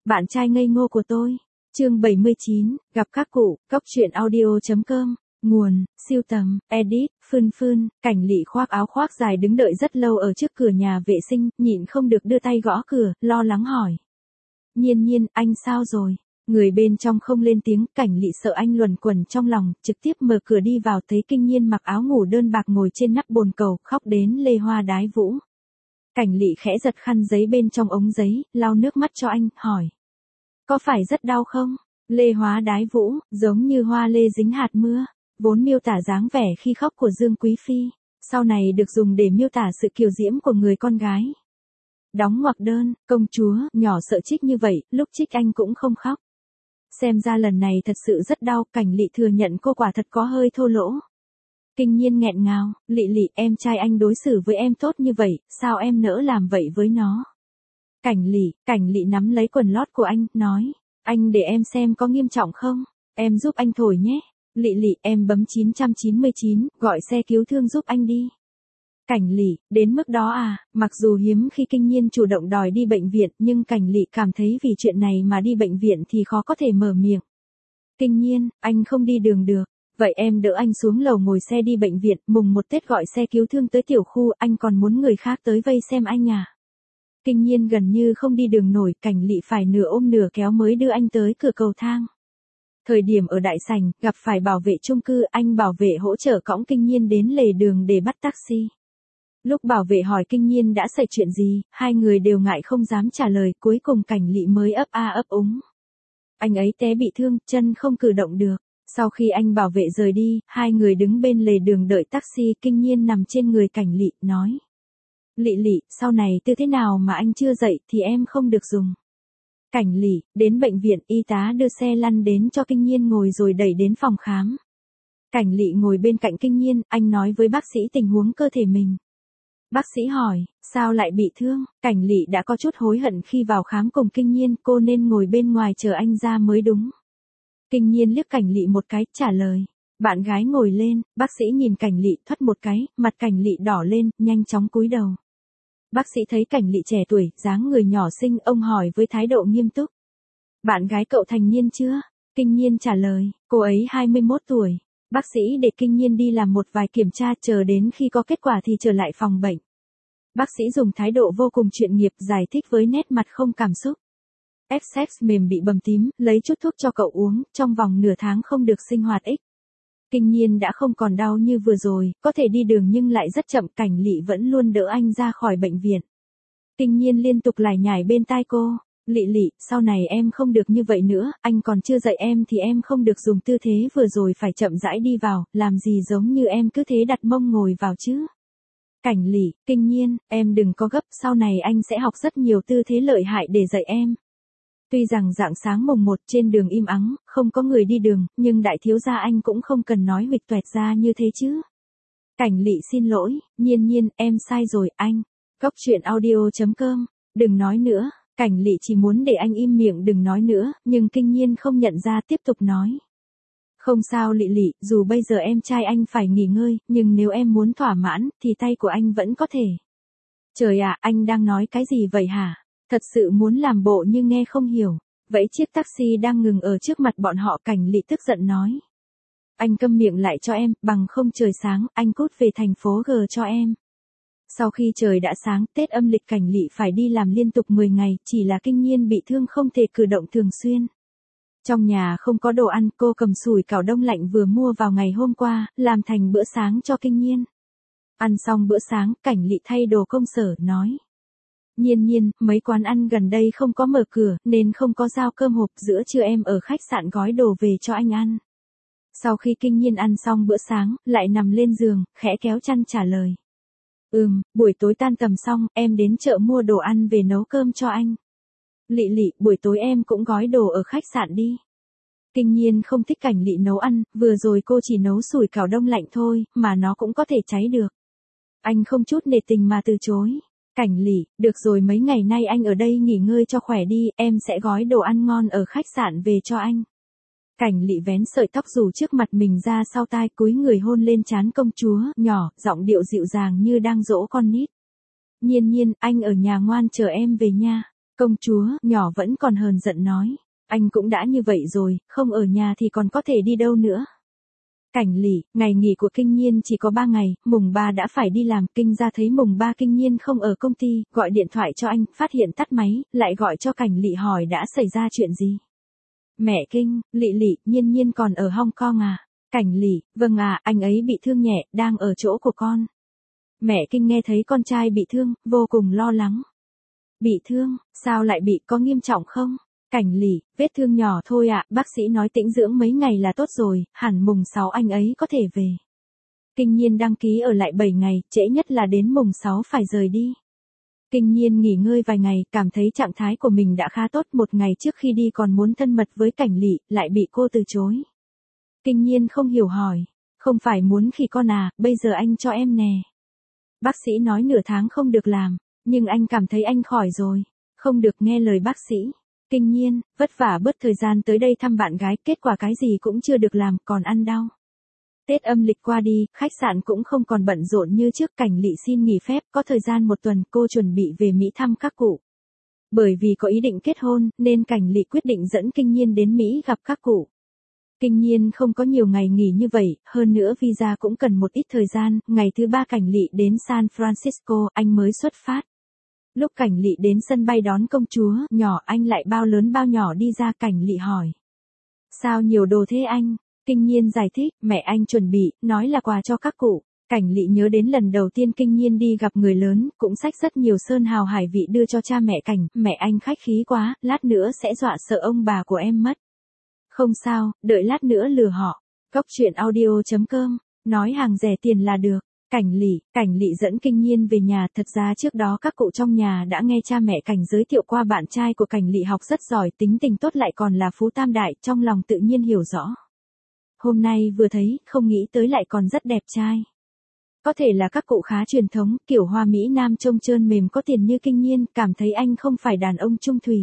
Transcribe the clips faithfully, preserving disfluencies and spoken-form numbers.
bạn trai ngây ngô của tôi. Chương bảy mươi chín, gặp các cụ, cóc truyện audio chấm com. Nguồn, siêu tầm, edit, Phương Phương. Cảnh Lị khoác áo khoác dài đứng đợi rất lâu ở trước cửa nhà vệ sinh, nhịn không được đưa tay gõ cửa, lo lắng hỏi. Nhiên Nhiên, anh sao rồi? Người bên trong không lên tiếng, Cảnh Lị sợ anh luẩn quẩn trong lòng, trực tiếp mở cửa đi vào thấy Kinh Nhiên mặc áo ngủ đơn bạc ngồi trên nắp bồn cầu, khóc đến lê hoa đái vũ. Cảnh Lị khẽ giật khăn giấy bên trong ống giấy, lau nước mắt cho anh, hỏi. Có phải rất đau không? Lê hóa đái vũ, giống như hoa lê dính hạt mưa, vốn miêu tả dáng vẻ khi khóc của Dương Quý Phi, sau này được dùng để miêu tả sự kiều diễm của người con gái. Đóng ngoặc đơn, công chúa, nhỏ sợ Trích như vậy, lúc Trích anh cũng không khóc. Xem ra lần này thật sự rất đau, Cảnh Lị thừa nhận cô quả thật có hơi thô lỗ. Kinh Nhiên nghẹn ngào, Lị Lị, em trai anh đối xử với em tốt như vậy, sao em nỡ làm vậy với nó? Cảnh Lị, Cảnh Lị nắm lấy quần lót của anh, nói, anh để em xem có nghiêm trọng không, em giúp anh thổi nhé. Lị Lị, em bấm chín chín chín, gọi xe cứu thương giúp anh đi. Cảnh Lị, đến mức đó à? Mặc dù hiếm khi Kinh Nhiên chủ động đòi đi bệnh viện, nhưng Cảnh Lị cảm thấy vì chuyện này mà đi bệnh viện thì khó có thể mở miệng. Kinh Nhiên, anh không đi đường được. Vậy em đỡ anh xuống lầu ngồi xe đi bệnh viện, mùng một Tết gọi xe cứu thương tới tiểu khu, anh còn muốn người khác tới vây xem anh à? Kinh Nhiên gần như không đi đường nổi, Cảnh Lị phải nửa ôm nửa kéo mới đưa anh tới cửa cầu thang. Thời điểm ở đại sảnh, gặp phải bảo vệ chung cư, anh bảo vệ hỗ trợ cõng Kinh Nhiên đến lề đường để bắt taxi. Lúc bảo vệ hỏi Kinh Nhiên đã xảy chuyện gì, hai người đều ngại không dám trả lời, cuối cùng Cảnh Lị mới ấp a ấp úng. Anh ấy té bị thương, chân không cử động được. Sau khi anh bảo vệ rời đi, hai người đứng bên lề đường đợi taxi, Kinh Nhiên nằm trên người Cảnh Lị, nói. Lị Lị, sau này tư thế nào mà anh chưa dậy thì em không được dùng. Cảnh Lị, đến bệnh viện, y tá đưa xe lăn đến cho Kinh Nhiên ngồi rồi đẩy đến phòng khám. Cảnh Lị ngồi bên cạnh Kinh Nhiên, anh nói với bác sĩ tình huống cơ thể mình. Bác sĩ hỏi, sao lại bị thương? Cảnh Lị đã có chút hối hận khi vào khám cùng Kinh Nhiên, cô nên ngồi bên ngoài chờ anh ra mới đúng. Kinh Nhiên liếc Cảnh Lị một cái, trả lời. Bạn gái ngồi lên, bác sĩ nhìn Cảnh Lị thoắt một cái, mặt Cảnh Lị đỏ lên, nhanh chóng cúi đầu. Bác sĩ thấy Cảnh Lị trẻ tuổi, dáng người nhỏ xinh, ông hỏi với thái độ nghiêm túc. Bạn gái cậu thành niên chưa? Kinh Nhiên trả lời, cô ấy hai mươi mốt tuổi. Bác sĩ để Kinh Nhiên đi làm một vài kiểm tra, chờ đến khi có kết quả thì trở lại phòng bệnh. Bác sĩ dùng thái độ vô cùng chuyên nghiệp giải thích với nét mặt không cảm xúc. Essex mềm bị bầm tím, lấy chút thuốc cho cậu uống, trong vòng nửa tháng không được sinh hoạt ích. Kinh Nhiên đã không còn đau như vừa rồi, có thể đi đường nhưng lại rất chậm, Cảnh Lị vẫn luôn đỡ anh ra khỏi bệnh viện. Kinh Nhiên liên tục lải nhải bên tai cô, Lị Lị, sau này em không được như vậy nữa, anh còn chưa dạy em thì em không được dùng tư thế vừa rồi, phải chậm rãi đi vào, làm gì giống như em cứ thế đặt mông ngồi vào chứ. Cảnh Lị, Kinh Nhiên, em đừng có gấp, sau này anh sẽ học rất nhiều tư thế lợi hại để dạy em. Tuy rằng rạng sáng mùng một trên đường im ắng, không có người đi đường, nhưng đại thiếu gia anh cũng không cần nói huỵch toẹt ra như thế chứ. Cảnh Lị xin lỗi, Nhiên Nhiên, em sai rồi, anh. Cóc truyện audio chấm com, đừng nói nữa, Cảnh Lị chỉ muốn để anh im miệng đừng nói nữa, nhưng Kinh Nhiên không nhận ra tiếp tục nói. Không sao Lị Lị, dù bây giờ em trai anh phải nghỉ ngơi, nhưng nếu em muốn thỏa mãn, thì tay của anh vẫn có thể. Trời ạ, anh đang nói cái gì vậy hả? Thật sự muốn làm bộ như nghe không hiểu. Vẫy chiếc taxi đang ngừng ở trước mặt bọn họ, Cảnh Lị tức giận nói. Anh câm miệng lại cho em, bằng không trời sáng, anh cút về thành phố G cho em. Sau khi trời đã sáng, Tết âm lịch Cảnh Lị phải đi làm liên tục mười ngày, chỉ là Kinh Nhiên bị thương không thể cử động thường xuyên. Trong nhà không có đồ ăn, cô cầm sủi cảo đông lạnh vừa mua vào ngày hôm qua, làm thành bữa sáng cho Kinh Nhiên. Ăn xong bữa sáng, Cảnh Lị thay đồ công sở, nói. Nhiên Nhiên, mấy quán ăn gần đây không có mở cửa, nên không có giao cơm hộp, giữa trưa em ở khách sạn gói đồ về cho anh ăn. Sau khi Kinh Nhiên ăn xong bữa sáng, lại nằm lên giường, khẽ kéo chăn trả lời. Ừm, buổi tối tan tầm xong, em đến chợ mua đồ ăn về nấu cơm cho anh. Lị Lị, buổi tối em cũng gói đồ ở khách sạn đi. Kinh Nhiên không thích Cảnh Lị nấu ăn, vừa rồi cô chỉ nấu sủi cảo đông lạnh thôi, mà nó cũng có thể cháy được. Anh không chút nể tình mà từ chối. Cảnh Lị, được rồi, mấy ngày nay anh ở đây nghỉ ngơi cho khỏe đi, em sẽ gói đồ ăn ngon ở khách sạn về cho anh. Cảnh Lị vén sợi tóc rủ trước mặt mình ra sau tai, cúi người hôn lên trán công chúa, nhỏ, giọng điệu dịu dàng như đang dỗ con nít. Nhiên Nhiên, anh ở nhà ngoan chờ em về nha. Công chúa, nhỏ vẫn còn hờn giận nói. Anh cũng đã như vậy rồi, không ở nhà thì còn có thể đi đâu nữa. Cảnh Lỵ, ngày nghỉ của Kinh Nhiên chỉ có ba ngày, mùng ba đã phải đi làm, Kinh gia thấy mùng ba Kinh Nhiên không ở công ty, gọi điện thoại cho anh, phát hiện tắt máy, lại gọi cho Cảnh Lỵ hỏi đã xảy ra chuyện gì. Mẹ Kinh, Lỵ Lỵ, Nhiên Nhiên còn ở Hong Kong à? Cảnh Lỵ, vâng à, anh ấy bị thương nhẹ, đang ở chỗ của con. Mẹ Kinh nghe thấy con trai bị thương, vô cùng lo lắng. Bị thương, sao lại bị, có nghiêm trọng không? Cảnh Lỵ, vết thương nhỏ thôi ạ, bác sĩ nói tĩnh dưỡng mấy ngày là tốt rồi, hẳn mùng sáu anh ấy có thể về. Kinh Nhiên đăng ký ở lại bảy ngày, trễ nhất là đến mùng sáu phải rời đi. Kinh Nhiên nghỉ ngơi vài ngày, cảm thấy trạng thái của mình đã khá tốt, một ngày trước khi đi còn muốn thân mật với Cảnh Lỵ, lại bị cô từ chối. Kinh Nhiên không hiểu hỏi, không phải muốn khi con à, bây giờ anh cho em nè. Bác sĩ nói nửa tháng không được làm, nhưng anh cảm thấy anh khỏi rồi, không được nghe lời bác sĩ. Kinh Nhiên, vất vả bớt thời gian tới đây thăm bạn gái, kết quả cái gì cũng chưa được làm, còn ăn đau. Tết âm lịch qua đi, khách sạn cũng không còn bận rộn như trước, Cảnh Lỵ xin nghỉ phép, có thời gian một tuần, cô chuẩn bị về Mỹ thăm các cụ. Bởi vì có ý định kết hôn, nên Cảnh Lỵ quyết định dẫn Kinh Nhiên đến Mỹ gặp các cụ. Kinh Nhiên không có nhiều ngày nghỉ như vậy, hơn nữa visa cũng cần một ít thời gian, ngày thứ ba Cảnh Lỵ đến San Francisco, anh mới xuất phát. Lúc Cảnh Lỵ đến sân bay đón công chúa, nhỏ anh lại bao lớn bao nhỏ đi ra, Cảnh Lỵ hỏi. Sao nhiều đồ thế anh? Kinh Nhiên giải thích, mẹ anh chuẩn bị, nói là quà cho các cụ. Cảnh Lỵ nhớ đến lần đầu tiên Kinh Nhiên đi gặp người lớn, cũng xách rất nhiều sơn hào hải vị đưa cho cha mẹ Cảnh, mẹ anh khách khí quá, lát nữa sẽ dọa sợ ông bà của em mất. Không sao, đợi lát nữa lừa họ. Cốc truyện audio chấm com, nói hàng rẻ tiền là được. Cảnh Lỵ, Cảnh Lỵ dẫn Kinh Nhiên về nhà, thật ra trước đó các cụ trong nhà đã nghe cha mẹ Cảnh giới thiệu qua bạn trai của Cảnh Lỵ học rất giỏi, tính tình tốt lại còn là phú tam đại, trong lòng tự nhiên hiểu rõ. Hôm nay vừa thấy, không nghĩ tới lại còn rất đẹp trai. Có thể là các cụ khá truyền thống, kiểu hoa Mỹ Nam trông trơn mềm có tiền như Kinh Nhiên, cảm thấy anh không phải đàn ông trung thủy.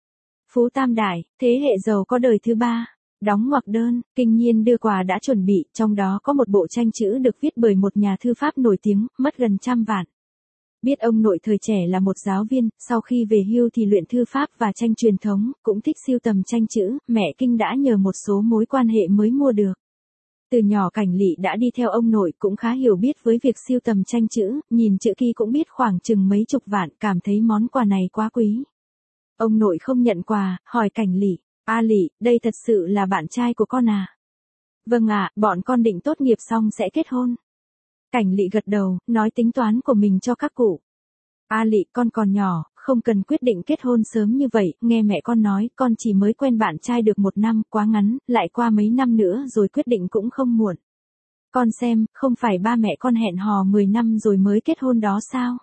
Phú tam đại, thế hệ giàu có đời thứ ba. Đóng ngoặc đơn, Kinh Nhiên đưa quà đã chuẩn bị, trong đó có một bộ tranh chữ được viết bởi một nhà thư pháp nổi tiếng, mất gần trăm vạn. Biết ông nội thời trẻ là một giáo viên, sau khi về hưu thì luyện thư pháp và tranh truyền thống, cũng thích sưu tầm tranh chữ, mẹ Kinh đã nhờ một số mối quan hệ mới mua được. Từ nhỏ Cảnh Lỵ đã đi theo ông nội, cũng khá hiểu biết với việc sưu tầm tranh chữ, nhìn chữ ký cũng biết khoảng chừng mấy chục vạn, cảm thấy món quà này quá quý. Ông nội không nhận quà, hỏi Cảnh Lỵ. A Lỵ, đây thật sự là bạn trai của con à? Vâng ạ, bọn con định tốt nghiệp xong sẽ kết hôn. Cảnh Lỵ gật đầu, nói tính toán của mình cho các cụ. A Lỵ, con còn nhỏ, không cần quyết định kết hôn sớm như vậy, nghe mẹ con nói, con chỉ mới quen bạn trai được một năm, quá ngắn, lại qua mấy năm nữa rồi quyết định cũng không muộn. Con xem, không phải ba mẹ con hẹn hò mười năm rồi mới kết hôn đó sao?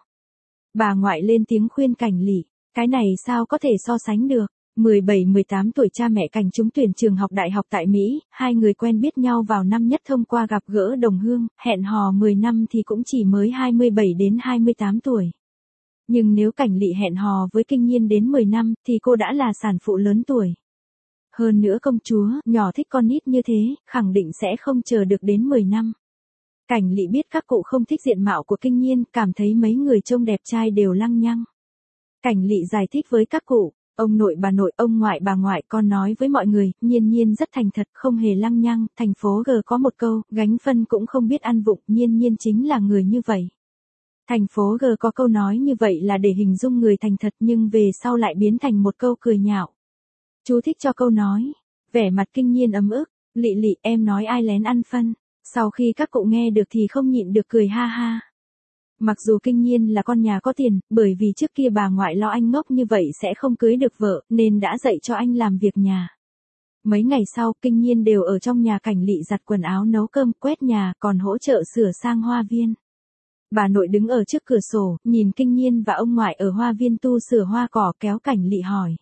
Bà ngoại lên tiếng khuyên Cảnh Lỵ, cái này sao có thể so sánh được? mười bảy mười tám tuổi cha mẹ Cảnh trúng tuyển trường học đại học tại Mỹ, hai người quen biết nhau vào năm nhất thông qua gặp gỡ đồng hương, hẹn hò mười năm thì cũng chỉ mới hai mươi bảy đến hai mươi tám tuổi. Nhưng nếu Cảnh Lỵ hẹn hò với Kinh Nhiên đến mười năm, thì cô đã là sản phụ lớn tuổi. Hơn nữa công chúa, nhỏ thích con nít như thế, khẳng định sẽ không chờ được đến mười năm. Cảnh Lỵ biết các cụ không thích diện mạo của Kinh Nhiên, cảm thấy mấy người trông đẹp trai đều lăng nhăng. Cảnh Lỵ giải thích với các cụ. Ông nội bà nội, ông ngoại bà ngoại, con nói với mọi người, Nhiên Nhiên rất thành thật, không hề lăng nhăng, thành phố G có một câu, gánh phân cũng không biết ăn vụng, Nhiên Nhiên chính là người như vậy. Thành phố G có câu nói như vậy là để hình dung người thành thật nhưng về sau lại biến thành một câu cười nhạo. Chú thích cho câu nói, vẻ mặt Kinh Nhiên ấm ức, Lỵ Lỵ em nói ai lén ăn phân, sau khi các cụ nghe được thì không nhịn được cười ha ha. Mặc dù Kinh Nhiên là con nhà có tiền, bởi vì trước kia bà ngoại lo anh ngốc như vậy sẽ không cưới được vợ, nên đã dạy cho anh làm việc nhà. Mấy ngày sau, Kinh Nhiên đều ở trong nhà Cảnh Lỵ giặt quần áo nấu cơm, quét nhà, còn hỗ trợ sửa sang hoa viên. Bà nội đứng ở trước cửa sổ, nhìn Kinh Nhiên và ông ngoại ở hoa viên tu sửa hoa cỏ, kéo Cảnh Lỵ hỏi.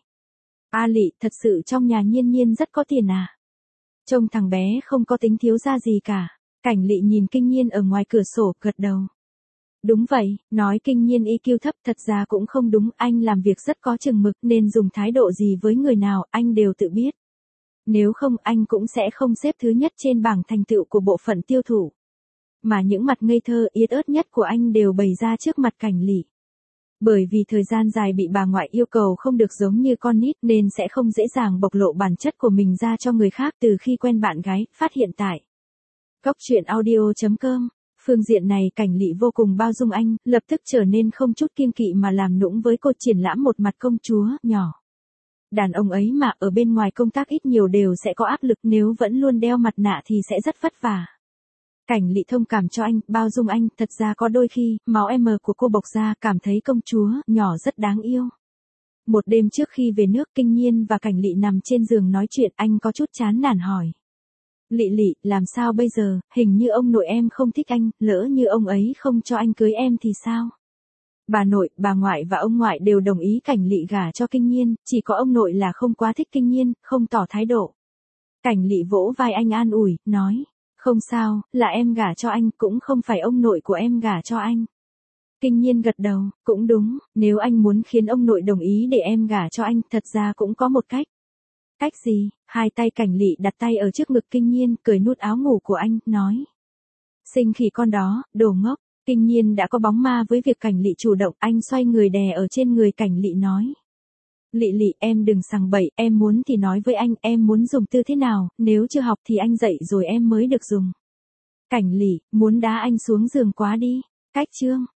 A Lỵ, thật sự trong nhà Nhiên Nhiên rất có tiền à? Trông thằng bé không có tính thiếu gia gì cả. Cảnh Lỵ nhìn Kinh Nhiên ở ngoài cửa sổ, gật đầu. Đúng vậy, nói Kinh Nhiên i kiu thấp thật ra cũng không đúng, anh làm việc rất có chừng mực nên dùng thái độ gì với người nào anh đều tự biết. Nếu không anh cũng sẽ không xếp thứ nhất trên bảng thành tựu của bộ phận tiêu thụ. Mà những mặt ngây thơ yết ớt nhất của anh đều bày ra trước mặt Cảnh Lỵ. Bởi vì thời gian dài bị bà ngoại yêu cầu không được giống như con nít nên sẽ không dễ dàng bộc lộ bản chất của mình ra cho người khác từ khi quen bạn gái, phát hiện tại Cóc truyện audio chấm com. Phương diện này Cảnh Lị vô cùng bao dung anh, lập tức trở nên không chút kiêng kỵ mà làm nũng với cô, triển lãm một mặt công chúa, nhỏ. Đàn ông ấy mà ở bên ngoài công tác ít nhiều đều sẽ có áp lực, nếu vẫn luôn đeo mặt nạ thì sẽ rất vất vả. Cảnh Lị thông cảm cho anh, bao dung anh, thật ra có đôi khi, máu em của cô bộc ra, cảm thấy công chúa, nhỏ rất đáng yêu. Một đêm trước khi về nước, Kinh Nhiên và Cảnh Lị nằm trên giường nói chuyện, anh có chút chán nản hỏi. Lị Lị, làm sao bây giờ, hình như ông nội em không thích anh, lỡ như ông ấy không cho anh cưới em thì sao? Bà nội, bà ngoại và ông ngoại đều đồng ý Cảnh Lị gả cho Kinh Nhiên, chỉ có ông nội là không quá thích Kinh Nhiên, không tỏ thái độ. Cảnh Lị vỗ vai anh an ủi, nói, không sao, là em gả cho anh, cũng không phải ông nội của em gả cho anh. Kinh Nhiên gật đầu, cũng đúng, nếu anh muốn khiến ông nội đồng ý để em gả cho anh, thật ra cũng có một cách. Cách gì? Hai tay Cảnh Lị đặt tay ở trước ngực Kinh Nhiên, cởi nút áo ngủ của anh, nói. Sinh khỉ con đó, đồ ngốc. Kinh Nhiên đã có bóng ma với việc Cảnh Lị chủ động, anh xoay người đè ở trên người Cảnh Lị nói. Lị Lị, em đừng sằng bậy, em muốn thì nói với anh, em muốn dùng tư thế nào, nếu chưa học thì anh dạy rồi em mới được dùng. Cảnh Lị, muốn đá anh xuống giường quá đi. Cách chương.